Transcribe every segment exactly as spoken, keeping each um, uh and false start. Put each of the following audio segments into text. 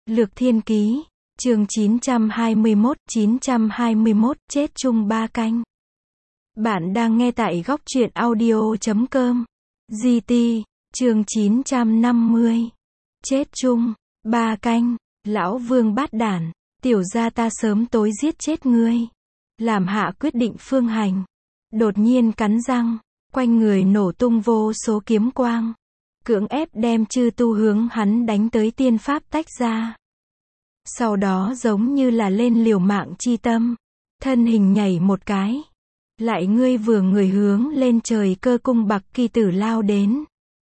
Lược Thiên Ký, chương chín trăm hai mươi mốt, chín trăm hai mươi mốt, chết chung ba canh. Bạn đang nghe tại góc truyện audio chấm com. giê tê, chương chín trăm năm mươi. Chết chung, ba canh, lão Vương bát đản, tiểu gia ta sớm tối giết chết ngươi. Làm hạ quyết định Phương Hành. Đột nhiên cắn răng, quanh người nổ tung vô số kiếm quang. Cưỡng ép đem chư tu hướng hắn đánh tới tiên pháp tách ra. Sau đó giống như là lên liều mạng chi tâm. Thân hình nhảy một cái. Lại ngươi vừa người hướng lên trời cơ cung bạc kỳ tử lao đến.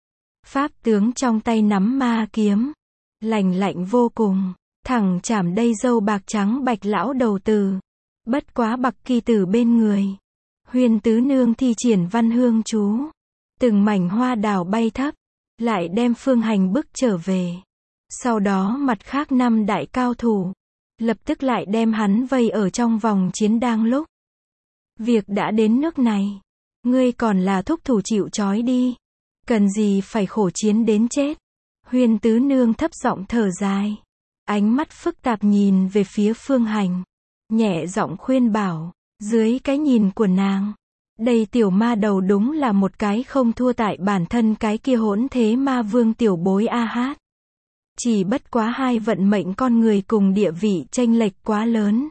Pháp tướng trong tay nắm ma kiếm. Lành lạnh vô cùng. Thẳng chảm đây dâu bạc trắng bạch lão đầu tử. Bất quá bạc kỳ tử bên người. Huyền tứ nương thi triển văn hương chú. Từng mảnh hoa đào bay thấp. Lại đem Phương Hành bức trở về. Sau đó mặt khác năm đại cao thủ. Lập tức lại đem hắn vây ở trong vòng chiến đang lúc. Việc đã đến nước này. Ngươi còn là thúc thủ chịu trói đi. Cần gì phải khổ chiến đến chết. Huyền tứ nương thấp giọng thở dài. Ánh mắt phức tạp nhìn về phía Phương Hành. Nhẹ giọng khuyên bảo. Dưới cái nhìn của nàng. Đây tiểu ma đầu đúng là một cái không thua tại bản thân cái kia hỗn thế ma vương tiểu bối a hát. Chỉ bất quá hai vận mệnh con người cùng địa vị chênh lệch quá lớn.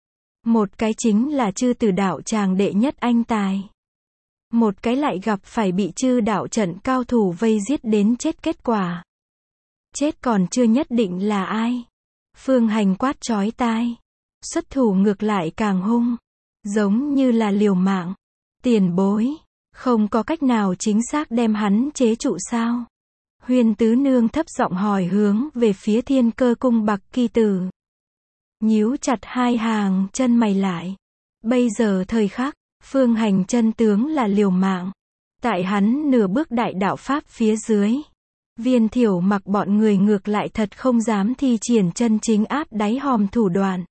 Một cái chính là chư tử đạo tràng đệ nhất anh tài. Một cái lại gặp phải bị chư đạo trận cao thủ vây giết đến chết kết quả. Chết còn chưa nhất định là ai. Phương Hành quát chói tai. Xuất thủ ngược lại càng hung. Giống như là liều mạng. Tiền bối. Không có cách nào chính xác đem hắn chế trụ sao? Huyền tứ nương thấp giọng hỏi hướng về phía thiên cơ cung bạc kỳ tử. Nhíu chặt hai hàng chân mày lại. Bây giờ thời khắc, Phương Hành chân tướng là liều mạng. Tại hắn nửa bước đại đạo pháp phía dưới. Viên Thiểu Mặc bọn người ngược lại thật không dám thi triển chân chính áp đáy hòm thủ đoạn.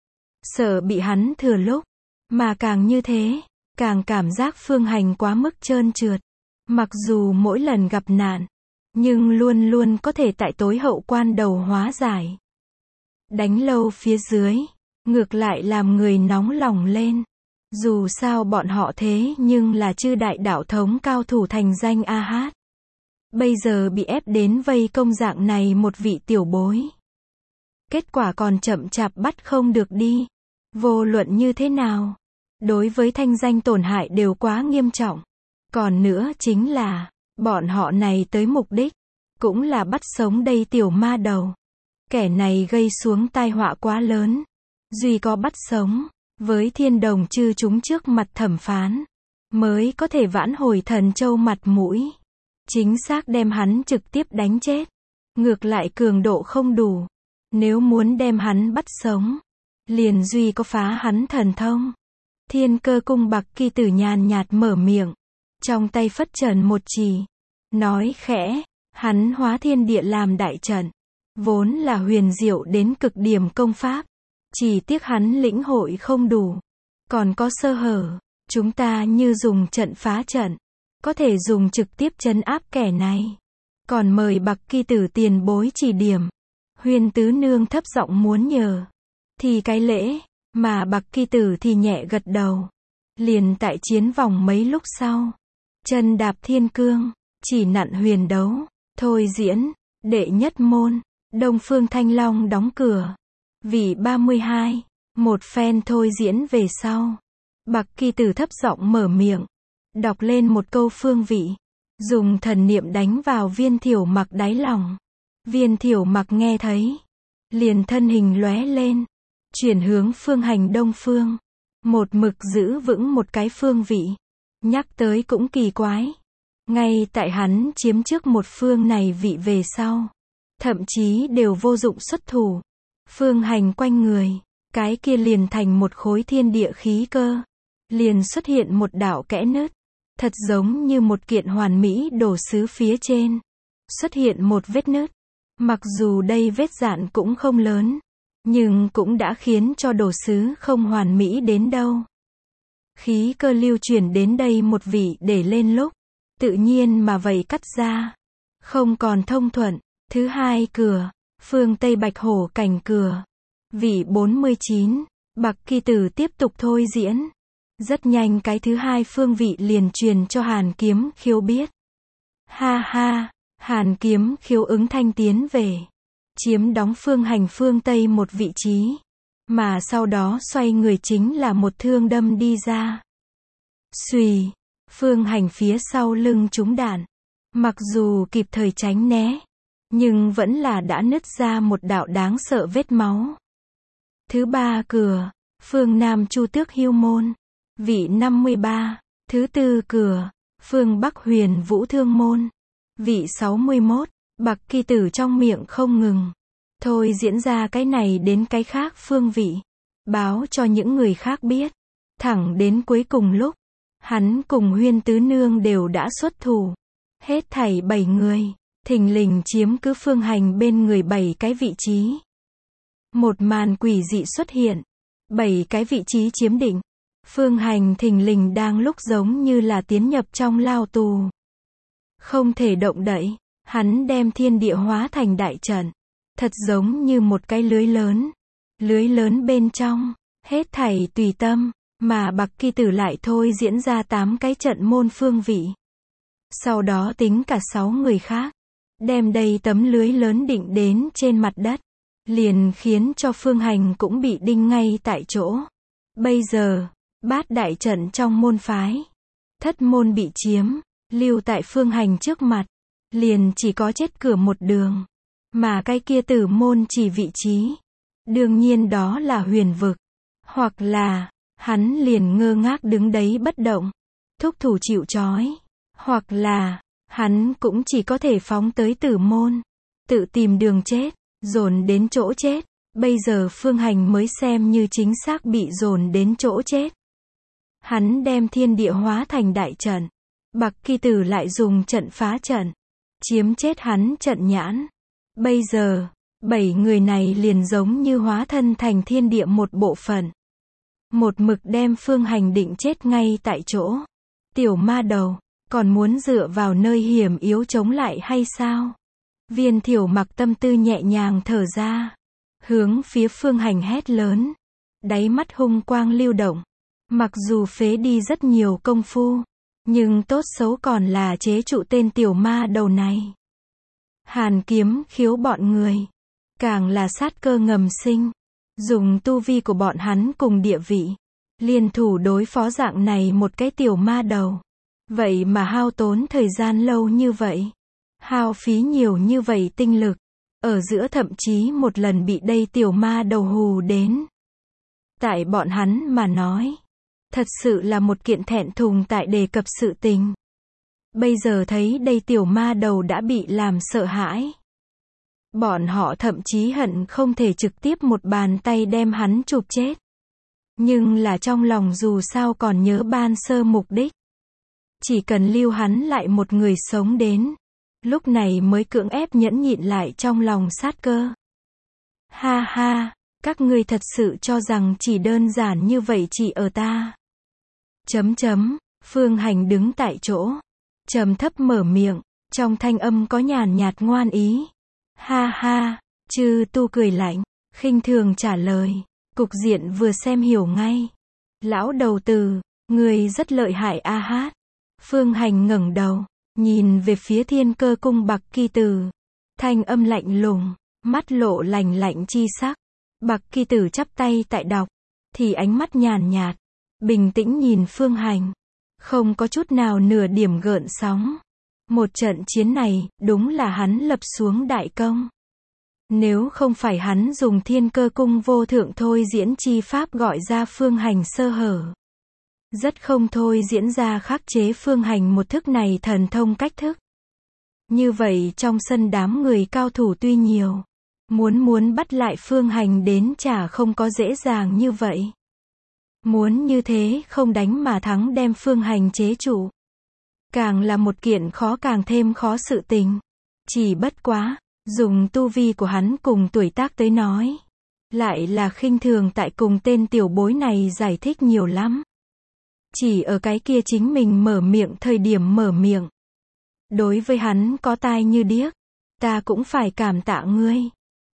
Sợ bị hắn thừa lúc. Mà càng như thế, càng cảm giác Phương Hành quá mức trơn trượt. Mặc dù mỗi lần gặp nạn, nhưng luôn luôn có thể tại tối hậu quan đầu hóa giải. Đánh lâu phía dưới, ngược lại làm người nóng lòng lên. Dù sao bọn họ thế nhưng là chư đại đạo thống cao thủ thành danh a hát. Bây giờ bị ép đến vây công dạng này một vị tiểu bối. Kết quả còn chậm chạp bắt không được đi. Vô luận như thế nào, đối với thanh danh tổn hại đều quá nghiêm trọng. Còn nữa chính là, bọn họ này tới mục đích, cũng là bắt sống đây tiểu ma đầu. Kẻ này gây xuống tai họa quá lớn. Duy có bắt sống, với thiên đồng chư chúng trước mặt thẩm phán, mới có thể vãn hồi thần châu mặt mũi. Chính xác đem hắn trực tiếp đánh chết. Ngược lại cường độ không đủ. Nếu muốn đem hắn bắt sống, liền duy có phá hắn thần thông. Thiên cơ cung bạc kỳ tử nhàn nhạt mở miệng. Trong tay phất trần một chỉ. Nói khẽ, hắn hóa thiên địa làm đại trận. Vốn là huyền diệu đến cực điểm công pháp. Chỉ tiếc hắn lĩnh hội không đủ. Còn có sơ hở. Chúng ta như dùng trận phá trận. Có thể dùng trực tiếp trấn áp kẻ này. Còn mời bạc kỳ tử tiền bối chỉ điểm. Huyền tứ nương thấp giọng muốn nhờ. Thì cái lễ. Mà bạc kỳ tử thì nhẹ gật đầu. Liền tại chiến vòng mấy lúc sau. Chân đạp thiên cương. Chỉ nặn huyền đấu. Thôi diễn. Đệ nhất môn. Đông Phương Thanh Long đóng cửa. Vị ba mươi hai. Một phen thôi diễn về sau. Bạc kỳ tử thấp giọng mở miệng. Đọc lên một câu phương vị. Dùng thần niệm đánh vào Viên Thiểu Mặc đáy lòng. Viên Thiểu Mặc nghe thấy. Liền thân hình lóe lên. Chuyển hướng Phương Hành đông phương. Một mực giữ vững một cái phương vị. Nhắc tới cũng kỳ quái. Ngay tại hắn chiếm trước một phương này vị về sau. Thậm chí đều vô dụng xuất thủ. Phương Hành quanh người. Cái kia liền thành một khối thiên địa khí cơ. Liền xuất hiện một đạo kẽ nứt. Thật giống như một kiện hoàn mỹ đồ sứ phía trên. Xuất hiện một vết nứt. Mặc dù đây vết dạn cũng không lớn. Nhưng cũng đã khiến cho đồ sứ không hoàn mỹ đến đâu. Khí cơ lưu chuyển đến đây một vị để lên lúc. Tự nhiên mà vậy cắt ra. Không còn thông thuận. Thứ hai cửa. phương Tây Bạch Hổ Cảnh Cửa. Vị bốn mươi chín, Bạc Kỳ Tử tiếp tục thôi diễn. Rất nhanh cái thứ hai phương vị liền truyền cho Hàn Kiếm Khiếu biết. Ha ha, Hàn Kiếm Khiếu ứng thanh tiến về. Chiếm đóng phương hành phương Tây một vị trí. Mà sau đó xoay người chính là một thương đâm đi ra. Xùy, phương hành phía sau lưng trúng đạn. Mặc dù kịp thời tránh né, nhưng vẫn là đã nứt ra một đạo đáng sợ vết máu. Thứ ba cửa, phương Nam Chu Tước Hưu Môn. Vị năm mươi ba. Thứ tư cửa, phương Bắc Huyền Vũ Thương Môn. Vị sáu mươi mốt. Bạc Kỳ Tử trong miệng không ngừng. Thôi diễn ra cái này đến cái khác phương vị. Báo cho những người khác biết. Thẳng đến cuối cùng lúc, hắn cùng Huyên Tứ Nương đều đã xuất thủ. Hết thảy bảy người, thình lình chiếm cứ phương hành bên người bảy cái vị trí. Một màn quỷ dị xuất hiện. Bảy cái vị trí chiếm định. Phương hành thình lình đang lúc giống như là tiến nhập trong lao tù. Không thể động đậy, hắn đem thiên địa hóa thành đại trận. Thật giống như một cái lưới lớn. Lưới lớn bên trong, hết thảy tùy tâm, mà Bạc Kỳ Tử lại thôi diễn ra tám cái trận môn phương vị. Sau đó tính cả sáu người khác, đem đầy tấm lưới lớn định đến trên mặt đất, liền khiến cho phương hành cũng bị đinh ngay tại chỗ. Bây giờ, bát đại trận trong môn phái, thất môn bị chiếm, lưu tại phương hành trước mặt, liền chỉ có chết cửa một đường, mà cái kia tử môn chỉ vị trí. Đương nhiên đó là huyền vực, hoặc là, hắn liền ngơ ngác đứng đấy bất động, thúc thủ chịu trói, hoặc là, hắn cũng chỉ có thể phóng tới tử môn, tự tìm đường chết, dồn đến chỗ chết. Bây giờ phương hành mới xem như chính xác bị dồn đến chỗ chết. Hắn đem thiên địa hóa thành đại trận. Bạc Kỳ Tử lại dùng trận phá trận, chiếm chết hắn trận nhãn. Bây giờ, bảy người này liền giống như hóa thân thành thiên địa một bộ phận. Một mực đem phương hành định chết ngay tại chỗ. Tiểu ma đầu, còn muốn dựa vào nơi hiểm yếu chống lại hay sao? Viên Thiểu Mặc tâm tư nhẹ nhàng thở ra. Hướng phía phương hành hét lớn. Đáy mắt hung quang lưu động. Mặc dù phế đi rất nhiều công phu, nhưng tốt xấu còn là chế trụ tên tiểu ma đầu này. Hàn Kiếm Khiếu bọn người, càng là sát cơ ngầm sinh. Dùng tu vi của bọn hắn cùng địa vị, liên thủ đối phó dạng này một cái tiểu ma đầu. Vậy mà hao tốn thời gian lâu như vậy. Hao phí nhiều như vậy tinh lực. Ở giữa thậm chí một lần bị đây tiểu ma đầu hù đến. Tại bọn hắn mà nói, thật sự là một kiện thẹn thùng tại đề cập sự tình. Bây giờ thấy đây tiểu ma đầu đã bị làm sợ hãi. Bọn họ thậm chí hận không thể trực tiếp một bàn tay đem hắn chụp chết. Nhưng là trong lòng dù sao còn nhớ ban sơ mục đích. Chỉ cần lưu hắn lại một người sống đến. Lúc này mới cưỡng ép nhẫn nhịn lại trong lòng sát cơ. Ha ha, các ngươi thật sự cho rằng chỉ đơn giản như vậy chỉ ở ta. Chấm chấm, phương hành đứng tại chỗ. Trầm thấp mở miệng, trong thanh âm có nhàn nhạt ngoan ý. Ha ha, chư tu cười lạnh, khinh thường trả lời. Cục diện vừa xem hiểu ngay. Lão đầu tử, người rất lợi hại a hát. Phương hành ngẩng đầu, nhìn về phía Thiên Cơ Cung Bạc Kỳ Tử. Thanh âm lạnh lùng, mắt lộ lạnh lạnh chi sắc. Bạc Kỳ Tử chắp tay tại đọc, thì ánh mắt nhàn nhạt, bình tĩnh nhìn phương hành. Không có chút nào nửa điểm gợn sóng. Một trận chiến này, đúng là hắn lập xuống đại công. Nếu không phải hắn dùng Thiên Cơ Cung vô thượng thôi diễn chi pháp gọi ra phương hành sơ hở. Rất không thôi diễn ra khắc chế phương hành một thức này thần thông cách thức. Như vậy trong sân đám người cao thủ tuy nhiều. Muốn muốn bắt lại phương hành đến chả không có dễ dàng như vậy. Muốn như thế không đánh mà thắng đem phương hành chế trụ. Càng là một kiện khó càng thêm khó sự tình. Chỉ bất quá, dùng tu vi của hắn cùng tuổi tác tới nói. Lại là khinh thường tại cùng tên tiểu bối này giải thích nhiều lắm. Chỉ ở cái kia chính mình mở miệng thời điểm mở miệng. Đối với hắn có tai như điếc. Ta cũng phải cảm tạ ngươi.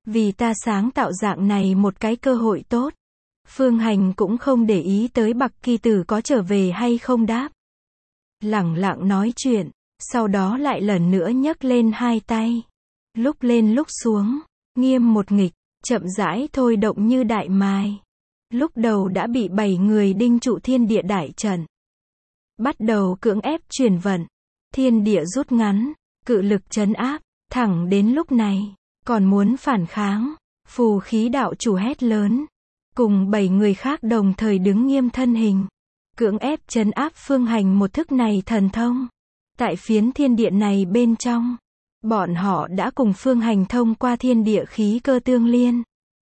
Vì ta sáng tạo dạng này một cái cơ hội tốt. Phương Hành cũng không để ý tới Bạc Kỳ Tử có trở về hay không đáp. Lẳng lặng nói chuyện, sau đó lại lần nữa nhấc lên hai tay. Lúc lên lúc xuống, nghiêm một nghịch, chậm rãi thôi động như đại mài. Lúc đầu đã bị bảy người đinh trụ thiên địa đại trận. Bắt đầu cưỡng ép chuyển vận. Thiên địa rút ngắn, cự lực trấn áp, thẳng đến lúc này, còn muốn phản kháng. Phù khí đạo chủ hét lớn. Cùng bảy người khác đồng thời đứng nghiêm thân hình. Cưỡng ép trấn áp Phương Hành một thức này thần thông. Tại phiến thiên địa này bên trong, bọn họ đã cùng Phương Hành thông qua thiên địa khí cơ tương liên.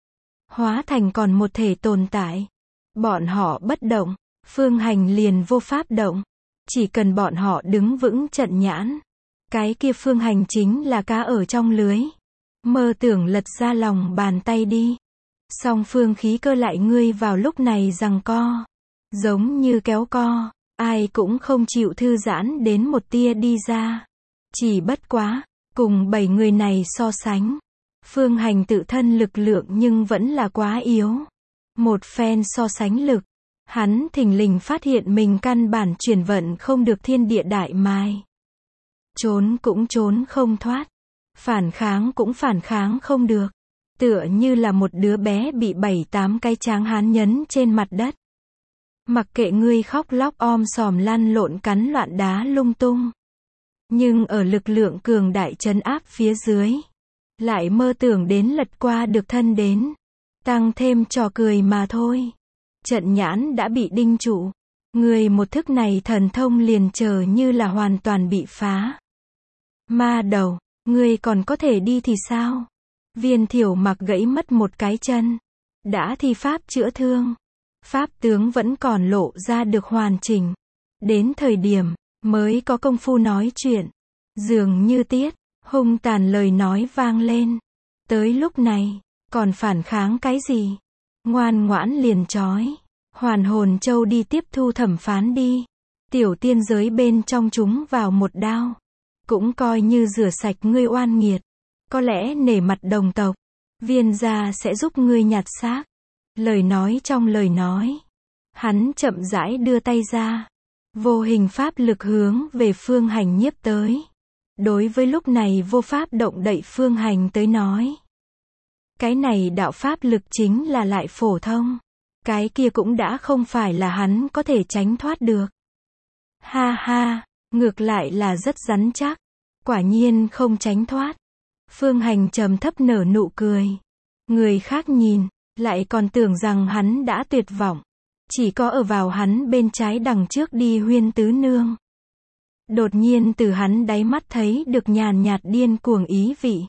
Hóa thành còn một thể tồn tại. Bọn họ bất động, Phương Hành liền vô pháp động. Chỉ cần bọn họ đứng vững trận nhãn. Cái kia Phương Hành chính là cá ở trong lưới. Mơ tưởng lật ra lòng bàn tay đi. Song phương khí cơ lại ngươi vào lúc này giằng co. Giống như kéo co. Ai cũng không chịu thư giãn đến một tia đi ra. Chỉ bất quá, cùng bảy người này so sánh. Phương Hành tự thân lực lượng nhưng vẫn là quá yếu. Một phen so sánh lực. Hắn thình lình phát hiện mình căn bản chuyển vận không được thiên địa đại mài. Trốn cũng trốn không thoát. Phản kháng cũng phản kháng không được. Tựa như là một đứa bé bị bảy tám cái tráng hán nhấn trên mặt đất. Mặc kệ ngươi khóc lóc om sòm lăn lộn cắn loạn đá lung tung. Nhưng ở lực lượng cường đại trấn áp phía dưới. Lại mơ tưởng đến lật qua được thân đến. Tăng thêm trò cười mà thôi. Trận nhãn đã bị đinh trụ. Người một thức này thần thông liền chờ như là hoàn toàn bị phá. Ma đầu, ngươi còn có thể đi thì sao? Viên Thiểu Mặc gãy mất một cái chân. Đã thi pháp chữa thương. Pháp tướng vẫn còn lộ ra được hoàn chỉnh. Đến thời điểm, mới có công phu nói chuyện. Dường như tiết, hung tàn lời nói vang lên. Tới lúc này, còn phản kháng cái gì? Ngoan ngoãn liền trói. Hoàn hồn châu đi tiếp thu thẩm phán đi. Tiểu tiên giới bên trong chúng vào một đao. Cũng coi như rửa sạch ngươi oan nghiệt. Có lẽ nể mặt đồng tộc. Viên gia sẽ giúp ngươi nhặt xác. Lời nói trong lời nói. Hắn chậm rãi đưa tay ra. Vô hình pháp lực hướng về Phương Hành nhiếp tới. Đối với lúc này vô pháp động đậy Phương Hành tới nói. Cái này đạo pháp lực chính là lại phổ thông. Cái kia cũng đã không phải là hắn có thể tránh thoát được. Ha ha, ngược lại là rất rắn chắc. Quả nhiên không tránh thoát. Phương Hành trầm thấp nở nụ cười. Người khác nhìn, lại còn tưởng rằng hắn đã tuyệt vọng. Chỉ có ở vào hắn bên trái đằng trước đi Huyên tứ nương. Đột nhiên từ hắn đáy mắt thấy được nhàn nhạt điên cuồng ý vị.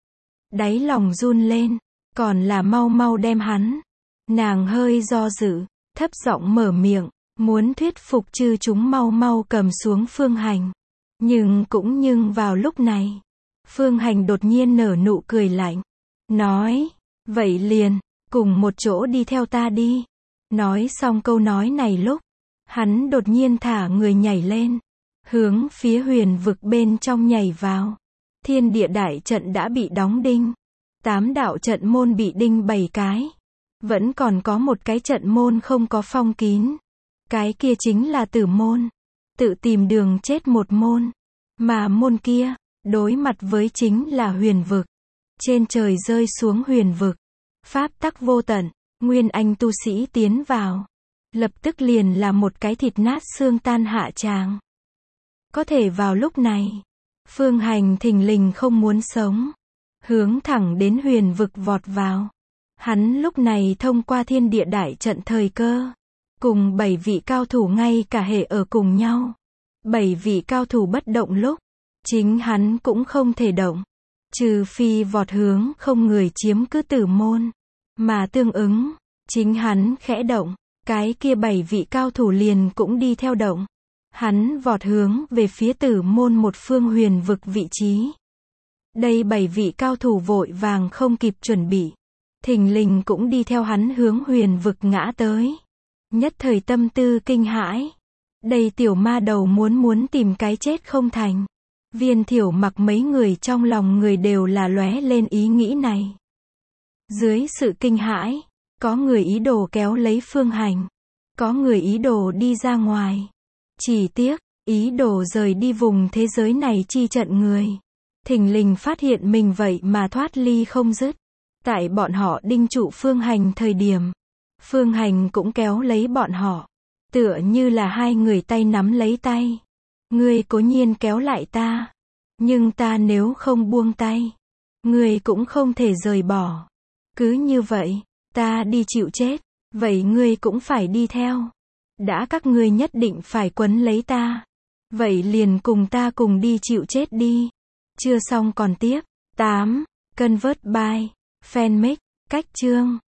Đáy lòng run lên, còn là mau mau đem hắn. Nàng hơi do dự, thấp giọng mở miệng, muốn thuyết phục chư chúng mau mau cầm xuống Phương Hành. Nhưng cũng nhưng vào lúc này, Phương Hành đột nhiên nở nụ cười lạnh. Nói, vậy liền, cùng một chỗ đi theo ta đi. Nói xong câu nói này lúc, hắn đột nhiên thả người nhảy lên. Hướng phía huyền vực bên trong nhảy vào. Thiên địa đại trận đã bị đóng đinh. Tám đạo trận môn bị đinh bảy cái. Vẫn còn có một cái trận môn không có phong kín. Cái kia chính là tử môn. Tự tìm đường chết một môn. Mà môn kia, đối mặt với chính là huyền vực. Trên trời rơi xuống huyền vực. Pháp tắc vô tận, nguyên anh tu sĩ tiến vào. Lập tức liền là một cái thịt nát xương tan hạ tràng. Có thể vào lúc này, Phương Hành thình lình không muốn sống. Hướng thẳng đến huyền vực vọt vào. Hắn lúc này thông qua thiên địa đại trận thời cơ. Cùng bảy vị cao thủ ngay cả hệ ở cùng nhau. Bảy vị cao thủ bất động lúc. Chính hắn cũng không thể động. Trừ phi vọt hướng không người chiếm cứ tử môn. Mà tương ứng, chính hắn khẽ động. Cái kia bảy vị cao thủ liền cũng đi theo động. Hắn vọt hướng về phía tử môn một phương huyền vực vị trí. Đây bảy vị cao thủ vội vàng không kịp chuẩn bị. Thình lình cũng đi theo hắn hướng huyền vực ngã tới. Nhất thời tâm tư kinh hãi. Đây tiểu ma đầu muốn muốn tìm cái chết không thành. Viên Thiểu Mặc mấy người trong lòng người đều là lóe lên ý nghĩ này. Dưới sự kinh hãi, có người ý đồ kéo lấy Phương Hành. Có người ý đồ đi ra ngoài. Chỉ tiếc, ý đồ rời đi vùng thế giới này chi trận người. Thình lình phát hiện mình vậy mà thoát ly không dứt. Tại bọn họ đinh trụ Phương Hành thời điểm, Phương Hành cũng kéo lấy bọn họ. Tựa như là hai người tay nắm lấy tay. Ngươi cố nhiên kéo lại ta. Nhưng ta nếu không buông tay, ngươi cũng không thể rời bỏ. Cứ như vậy, ta đi chịu chết, vậy ngươi cũng phải đi theo. Đã các ngươi nhất định phải quấn lấy ta, vậy liền cùng ta cùng đi chịu chết đi. Chưa xong còn tiếp. tám. Convert by Fanmix. Cách chương